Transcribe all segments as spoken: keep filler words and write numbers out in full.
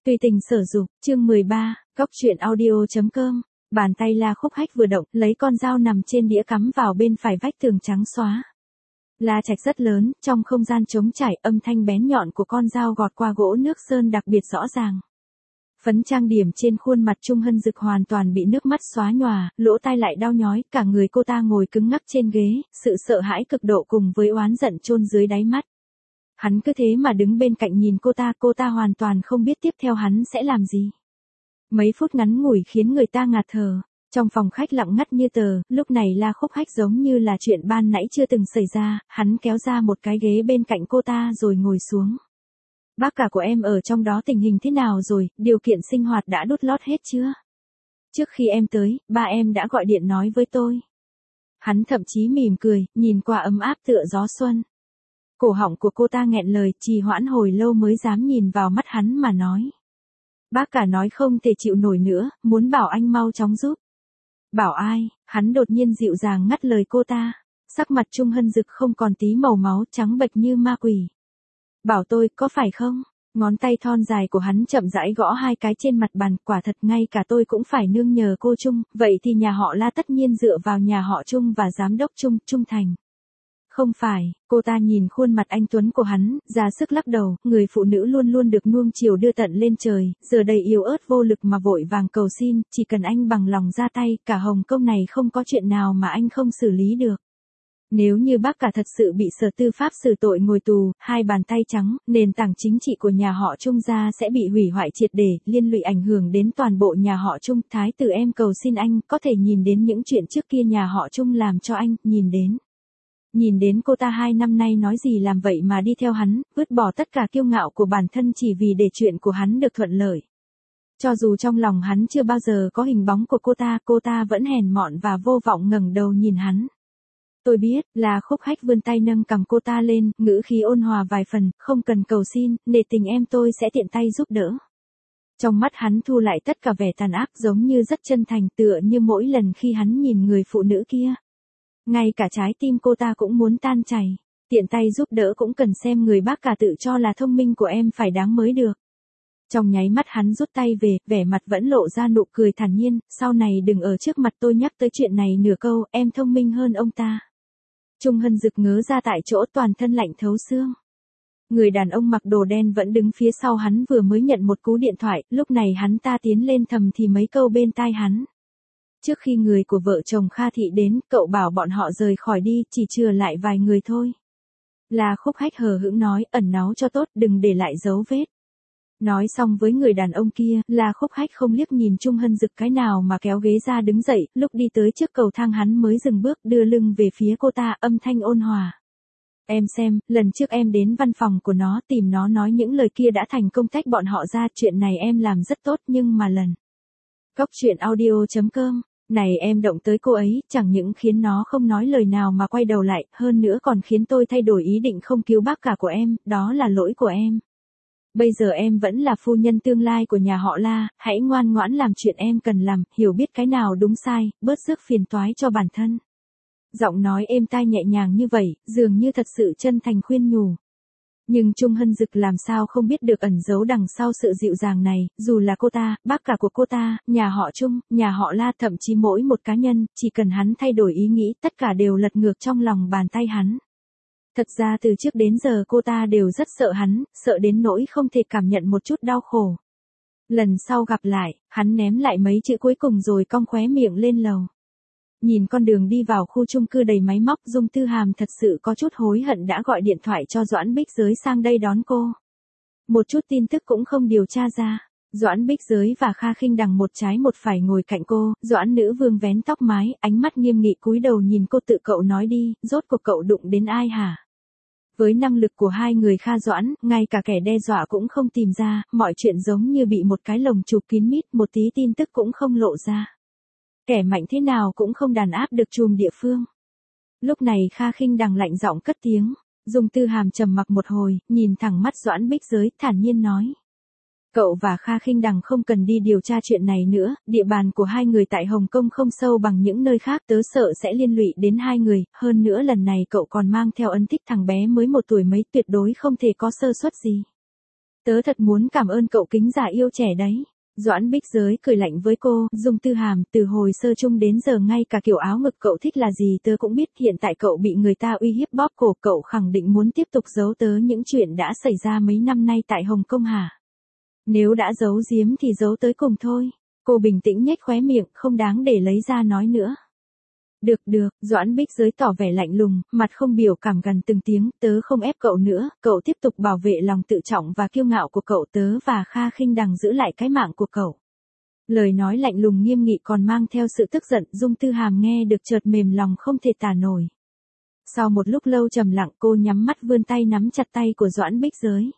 Tùy tình sở dục, chương mười ba, góc truyện audio.com, bàn tay La Khúc Hách vừa động, lấy con dao nằm trên đĩa cắm vào bên phải vách tường trắng xóa. La trạch rất lớn, trong không gian trống trải, âm thanh bén nhọn của con dao gọt qua gỗ nước sơn đặc biệt rõ ràng. Phấn trang điểm trên khuôn mặt Trung Hân Dực hoàn toàn bị nước mắt xóa nhòa, lỗ tai lại đau nhói, cả người cô ta ngồi cứng ngắc trên ghế, sự sợ hãi cực độ cùng với oán giận chôn dưới đáy mắt. Hắn cứ thế mà đứng bên cạnh nhìn cô ta, cô ta hoàn toàn không biết tiếp theo hắn sẽ làm gì. Mấy phút ngắn ngủi khiến người ta ngạt thở. Trong phòng khách lặng ngắt như tờ, lúc này La Khúc Hách giống như là chuyện ban nãy chưa từng xảy ra, hắn kéo ra một cái ghế bên cạnh cô ta rồi ngồi xuống. Bác cả của em ở trong đó tình hình thế nào rồi, điều kiện sinh hoạt đã đút lót hết chưa? Trước khi em tới, ba em đã gọi điện nói với tôi. Hắn thậm chí mỉm cười, nhìn qua ấm áp tựa gió xuân. Cổ họng của cô ta nghẹn lời, trì hoãn hồi lâu mới dám nhìn vào mắt hắn mà nói. Bác cả nói không thể chịu nổi nữa, muốn bảo anh mau chóng giúp. Bảo ai? Hắn đột nhiên dịu dàng ngắt lời cô ta. Sắc mặt Trung Hân Dực không còn tí màu máu, trắng bệch như ma quỷ. Bảo tôi, có phải không? Ngón tay thon dài của hắn chậm rãi gõ hai cái trên mặt bàn, quả thật ngay cả tôi cũng phải nương nhờ cô Trung, vậy thì nhà họ La tất nhiên dựa vào nhà họ Trung và giám đốc Trung, Trung Thành. Không phải, cô ta nhìn khuôn mặt anh tuấn của hắn, ra sức lắc đầu, người phụ nữ luôn luôn được nuông chiều đưa tận lên trời, giờ đây yếu ớt vô lực mà vội vàng cầu xin, chỉ cần anh bằng lòng ra tay, cả Hồng Kông này không có chuyện nào mà anh không xử lý được. Nếu như bác cả thật sự bị Sở Tư pháp xử tội ngồi tù, hai bàn tay trắng, nền tảng chính trị của nhà họ Trung gia sẽ bị hủy hoại triệt để, liên lụy ảnh hưởng đến toàn bộ nhà họ Trung. Thái tử em cầu xin anh, có thể nhìn đến những chuyện trước kia nhà họ Trung làm cho anh, nhìn đến. Nhìn đến cô ta hai năm nay nói gì làm vậy mà đi theo hắn, vứt bỏ tất cả kiêu ngạo của bản thân chỉ vì để chuyện của hắn được thuận lợi. Cho dù trong lòng hắn chưa bao giờ có hình bóng của cô ta, cô ta vẫn hèn mọn và vô vọng ngẩng đầu nhìn hắn. Tôi biết, là Khúc Hách vươn tay nâng cằm cô ta lên, ngữ khí ôn hòa vài phần, không cần cầu xin, nể tình em tôi sẽ tiện tay giúp đỡ. Trong mắt hắn thu lại tất cả vẻ tàn ác giống như rất chân thành tựa như mỗi lần khi hắn nhìn người phụ nữ kia. Ngay cả trái tim cô ta cũng muốn tan chảy, tiện tay giúp đỡ cũng cần xem người bác cả tự cho là thông minh của em phải đáng mới được. Trong nháy mắt hắn rút tay về, vẻ mặt vẫn lộ ra nụ cười thản nhiên, sau này đừng ở trước mặt tôi nhắc tới chuyện này nửa câu, em thông minh hơn ông ta. Trung Hân Dực ngớ ra tại chỗ, toàn thân lạnh thấu xương. Người đàn ông mặc đồ đen vẫn đứng phía sau hắn vừa mới nhận một cú điện thoại, lúc này hắn ta tiến lên thầm thì mấy câu bên tai hắn. Trước khi người của vợ chồng Kha Thị đến, cậu bảo bọn họ rời khỏi đi, chỉ chừa lại vài người thôi. La Khúc Hách hờ hững nói, ẩn náu cho tốt, đừng để lại dấu vết. Nói xong với người đàn ông kia, La Khúc Hách không liếc nhìn Trung Hân Dực cái nào mà kéo ghế ra đứng dậy, lúc đi tới trước cầu thang hắn mới dừng bước, đưa lưng về phía cô ta, âm thanh ôn hòa. Em xem, lần trước em đến văn phòng của nó tìm nó nói những lời kia đã thành công tách bọn họ ra, chuyện này em làm rất tốt nhưng mà lần. Góc truyện audio.com, này em động tới cô ấy, chẳng những khiến nó không nói lời nào mà quay đầu lại, hơn nữa còn khiến tôi thay đổi ý định không cứu bác cả của em, đó là lỗi của em. Bây giờ em vẫn là phu nhân tương lai của nhà họ La, hãy ngoan ngoãn làm chuyện em cần làm, hiểu biết cái nào đúng sai, bớt rước phiền toái cho bản thân. Giọng nói êm tai nhẹ nhàng như vậy, dường như thật sự chân thành khuyên nhủ. Nhưng Trung Hân Dực làm sao không biết được ẩn giấu đằng sau sự dịu dàng này, dù là cô ta, bác cả của cô ta, nhà họ Trung, nhà họ La, thậm chí mỗi một cá nhân, chỉ cần hắn thay đổi ý nghĩ, tất cả đều lật ngược trong lòng bàn tay hắn. Thật ra từ trước đến giờ cô ta đều rất sợ hắn, sợ đến nỗi không thể cảm nhận một chút đau khổ. Lần sau gặp lại, hắn ném lại mấy chữ cuối cùng rồi cong khóe miệng lên lầu. Nhìn con đường đi vào khu chung cư đầy máy móc, Dung Tư Hàm thật sự có chút hối hận đã gọi điện thoại cho Doãn Bích Giới sang đây đón cô. Một chút tin tức cũng không điều tra ra. Doãn Bích Giới và Kha Khinh Đằng một trái một phải ngồi cạnh cô, Doãn nữ vương vén tóc mái, ánh mắt nghiêm nghị cúi đầu nhìn cô, tự cậu nói đi, rốt cuộc cậu đụng đến ai hả? Với năng lực của hai người Kha Doãn, ngay cả kẻ đe dọa cũng không tìm ra, mọi chuyện giống như bị một cái lồng chụp kín mít, một tí tin tức cũng không lộ ra. Kẻ mạnh thế nào cũng không đàn áp được chùm địa phương. Lúc này Kha Khinh Đằng lạnh giọng cất tiếng, Dung Tư Hàm trầm mặc một hồi, nhìn thẳng mắt Doãn Bích Giới, thản nhiên nói. Cậu và Kha Khinh Đằng không cần đi điều tra chuyện này nữa, địa bàn của hai người tại Hồng Kông không sâu bằng những nơi khác, tớ sợ sẽ liên lụy đến hai người, hơn nữa lần này cậu còn mang theo ấn tích thằng bé mới một tuổi mấy, tuyệt đối không thể có sơ suất gì. Tớ thật muốn cảm ơn cậu kính già yêu trẻ đấy. Doãn Bích Giới cười lạnh với cô, Dung Tư Hàm, từ hồi sơ chung đến giờ ngay cả kiểu áo ngực cậu thích là gì tớ cũng biết, hiện tại cậu bị người ta uy hiếp bóp cổ, cậu khẳng định muốn tiếp tục giấu tớ những chuyện đã xảy ra mấy năm nay tại Hồng Kông hả? Nếu đã giấu giếm thì giấu tới cùng thôi. Cô bình tĩnh nhếch khóe miệng, không đáng để lấy ra nói nữa. Được được, Doãn Bích Giới tỏ vẻ lạnh lùng, mặt không biểu cảm gần từng tiếng, tớ không ép cậu nữa, cậu tiếp tục bảo vệ lòng tự trọng và kiêu ngạo của cậu, tớ và Kha Khinh Đằng giữ lại cái mạng của cậu. Lời nói lạnh lùng nghiêm nghị còn mang theo sự tức giận, Dung Tư Hàm nghe được chợt mềm lòng không thể tả nổi. Sau một lúc lâu trầm lặng cô nhắm mắt vươn tay nắm chặt tay của Doãn Bích Giới.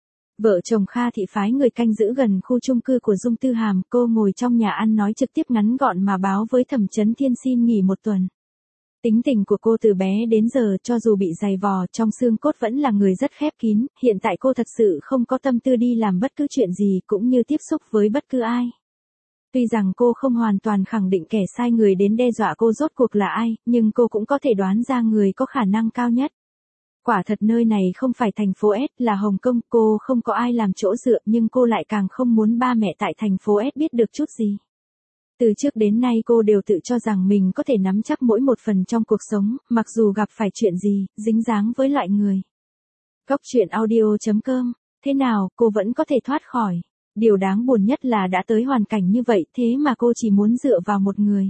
Vợ chồng Kha Thị phái người canh giữ gần khu chung cư của Dung Tư Hàm, cô ngồi trong nhà ăn nói trực tiếp ngắn gọn mà báo với Thẩm Chấn Thiên xin nghỉ một tuần. Tính tình của cô từ bé đến giờ cho dù bị dày vò trong xương cốt vẫn là người rất khép kín, hiện tại cô thật sự không có tâm tư đi làm bất cứ chuyện gì cũng như tiếp xúc với bất cứ ai. Tuy rằng cô không hoàn toàn khẳng định kẻ sai người đến đe dọa cô rốt cuộc là ai, nhưng cô cũng có thể đoán ra người có khả năng cao nhất. Quả thật nơi này không phải thành phố S là Hồng Kông, cô không có ai làm chỗ dựa nhưng cô lại càng không muốn ba mẹ tại thành phố S biết được chút gì. Từ trước đến nay cô đều tự cho rằng mình có thể nắm chắc mỗi một phần trong cuộc sống, mặc dù gặp phải chuyện gì, dính dáng với loại người. Góc truyện audio chấm com, thế nào, cô vẫn có thể thoát khỏi. Điều đáng buồn nhất là đã tới hoàn cảnh như vậy thế mà cô chỉ muốn dựa vào một người.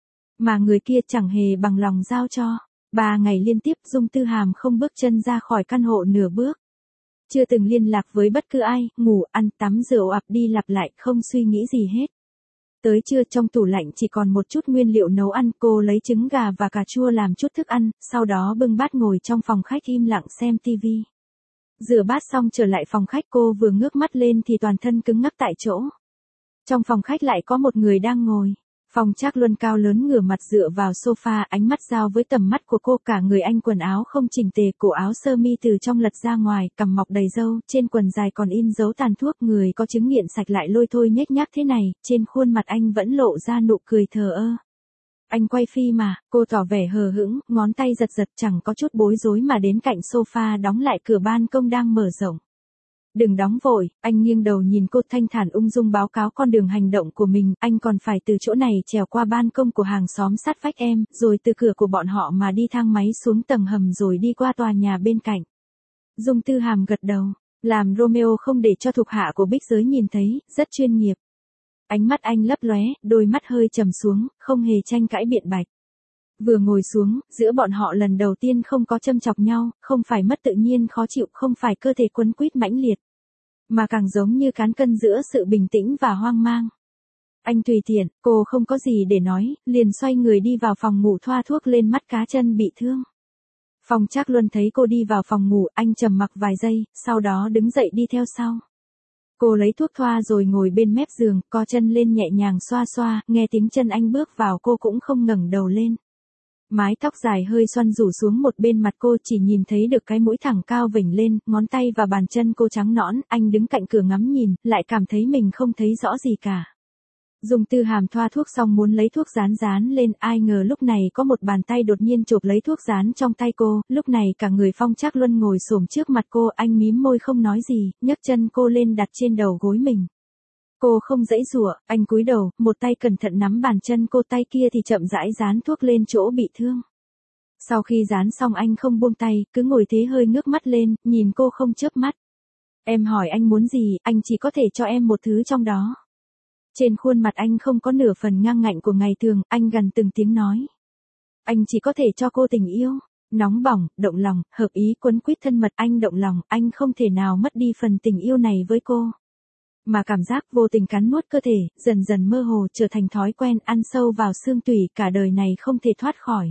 Mà người kia chẳng hề bằng lòng giao cho. Ba ngày liên tiếp Dung Tư Hàm không bước chân ra khỏi căn hộ nửa bước. Chưa từng liên lạc với bất cứ ai, ngủ, ăn, tắm rượu ặp đi lặp lại, không suy nghĩ gì hết. Tới trưa trong tủ lạnh chỉ còn một chút nguyên liệu nấu ăn, cô lấy trứng gà và cà chua làm chút thức ăn, sau đó bưng bát ngồi trong phòng khách im lặng xem tivi. Rửa bát xong trở lại phòng khách cô vừa ngước mắt lên thì toàn thân cứng ngắc tại chỗ. Trong phòng khách lại có một người đang ngồi. Phong Trác Luân cao lớn ngửa mặt dựa vào sofa, ánh mắt giao với tầm mắt của cô, cả người anh quần áo không chỉnh tề, cổ áo sơ mi từ trong lật ra ngoài, cằm mọc đầy râu, trên quần dài còn in dấu tàn thuốc, người có chứng nghiện sạch lại lôi thôi nhếch nhác thế này, trên khuôn mặt anh vẫn lộ ra nụ cười thờ ơ. Anh quay phim mà, cô tỏ vẻ hờ hững, ngón tay giật giật chẳng có chút bối rối mà đến cạnh sofa đóng lại cửa ban công đang mở rộng. Đừng đóng vội, anh nghiêng đầu nhìn cô thanh thản ung dung báo cáo con đường hành động của mình, anh còn phải từ chỗ này trèo qua ban công của hàng xóm sát vách em, rồi từ cửa của bọn họ mà đi thang máy xuống tầng hầm rồi đi qua tòa nhà bên cạnh. Dung Tư Hàm gật đầu, làm Romeo không để cho thuộc hạ của Bích Giới nhìn thấy, rất chuyên nghiệp. Ánh mắt anh lấp lóe, đôi mắt hơi trầm xuống, không hề tranh cãi biện bạch. Vừa ngồi xuống, giữa bọn họ lần đầu tiên không có châm chọc nhau, không phải mất tự nhiên khó chịu, không phải cơ thể quấn quýt mãnh liệt, mà càng giống như cán cân giữa sự bình tĩnh và hoang mang. Anh tùy tiện, cô không có gì để nói, liền xoay người đi vào phòng ngủ thoa thuốc lên mắt cá chân bị thương. Phong Trác Luân thấy cô đi vào phòng ngủ, anh trầm mặc vài giây, sau đó đứng dậy đi theo sau. Cô lấy thuốc thoa rồi ngồi bên mép giường, co chân lên nhẹ nhàng xoa xoa, nghe tiếng chân anh bước vào cô cũng không ngẩng đầu lên. Mái tóc dài hơi xoăn rủ xuống một bên mặt cô, chỉ nhìn thấy được cái mũi thẳng cao vểnh lên, ngón tay và bàn chân cô trắng nõn, anh đứng cạnh cửa ngắm nhìn, lại cảm thấy mình không thấy rõ gì cả. Dung Tư Hàm thoa thuốc xong muốn lấy thuốc dán dán lên, ai ngờ lúc này có một bàn tay đột nhiên chộp lấy thuốc dán trong tay cô, lúc này cả người Phong Trác Luân ngồi xổm trước mặt cô, anh mím môi không nói gì, nhấc chân cô lên đặt trên đầu gối mình. Cô không giãy giụa, anh cúi đầu, một tay cẩn thận nắm bàn chân cô, tay kia thì chậm rãi dán thuốc lên chỗ bị thương. Sau khi dán xong anh không buông tay, cứ ngồi thế hơi ngước mắt lên, nhìn cô không chớp mắt. Em hỏi anh muốn gì, anh chỉ có thể cho em một thứ trong đó. Trên khuôn mặt anh không có nửa phần ngang ngạnh của ngày thường, anh gằn từng tiếng nói. Anh chỉ có thể cho cô tình yêu, nóng bỏng, động lòng, hợp ý, quấn quýt thân mật, anh động lòng, anh không thể nào mất đi phần tình yêu này với cô. Mà cảm giác vô tình cắn nuốt cơ thể, dần dần mơ hồ trở thành thói quen, ăn sâu vào xương tủy, cả đời này không thể thoát khỏi.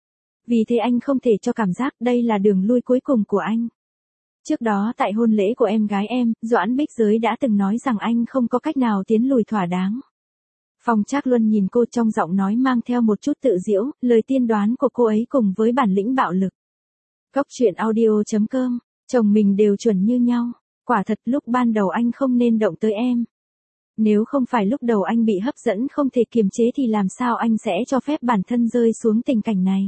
Vì thế anh không thể cho cảm giác đây là đường lui cuối cùng của anh. Trước đó tại hôn lễ của em gái em, Doãn Bích Giới đã từng nói rằng anh không có cách nào tiến lùi thỏa đáng. Phong Trác Luân nhìn cô trong giọng nói mang theo một chút tự giễu, lời tiên đoán của cô ấy cùng với bản lĩnh bạo lực. Góc truyện audio chấm com, chồng mình đều chuẩn như nhau. Quả thật lúc ban đầu anh không nên động tới em. Nếu không phải lúc đầu anh bị hấp dẫn không thể kiềm chế thì làm sao anh sẽ cho phép bản thân rơi xuống tình cảnh này.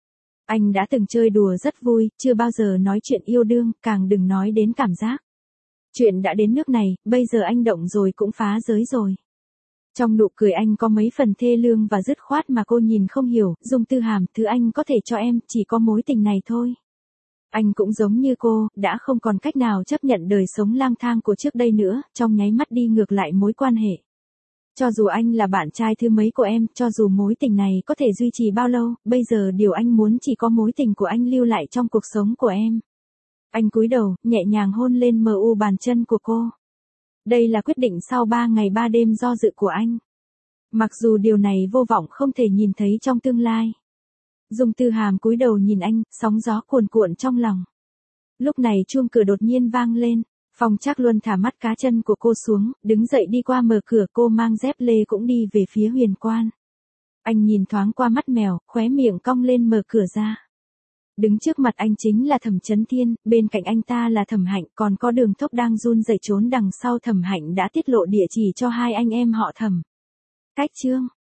Anh đã từng chơi đùa rất vui, chưa bao giờ nói chuyện yêu đương, càng đừng nói đến cảm giác. Chuyện đã đến nước này, bây giờ anh động rồi cũng phá giới rồi. Trong nụ cười anh có mấy phần thê lương và dứt khoát mà cô nhìn không hiểu, Dung Tư Hàm, thứ anh có thể cho em, chỉ có mối tình này thôi. Anh cũng giống như cô, đã không còn cách nào chấp nhận đời sống lang thang của trước đây nữa, trong nháy mắt đi ngược lại mối quan hệ. Cho dù anh là bạn trai thứ mấy của em, cho dù mối tình này có thể duy trì bao lâu, bây giờ điều anh muốn chỉ có mối tình của anh lưu lại trong cuộc sống của em. Anh cúi đầu, nhẹ nhàng hôn lên mờ u bàn chân của cô. Đây là quyết định sau ba ngày ba đêm do dự của anh. Mặc dù điều này vô vọng không thể nhìn thấy trong tương lai. Dung Tư Hàm cúi đầu nhìn anh, sóng gió cuồn cuộn trong lòng. Lúc này chuông cửa đột nhiên vang lên. Phong Trác Luân thả mắt cá chân của cô xuống, đứng dậy đi qua mở cửa, cô mang dép lê cũng đi về phía huyền quan. Anh nhìn thoáng qua mắt mèo, khóe miệng cong lên mở cửa ra. Đứng trước mặt anh chính là Thẩm Chấn Thiên, bên cạnh anh ta là Thẩm Hạnh, còn có Đường Thốc đang run rẩy trốn đằng sau. Thẩm Hạnh đã tiết lộ địa chỉ cho hai anh em họ Thẩm. Cách chương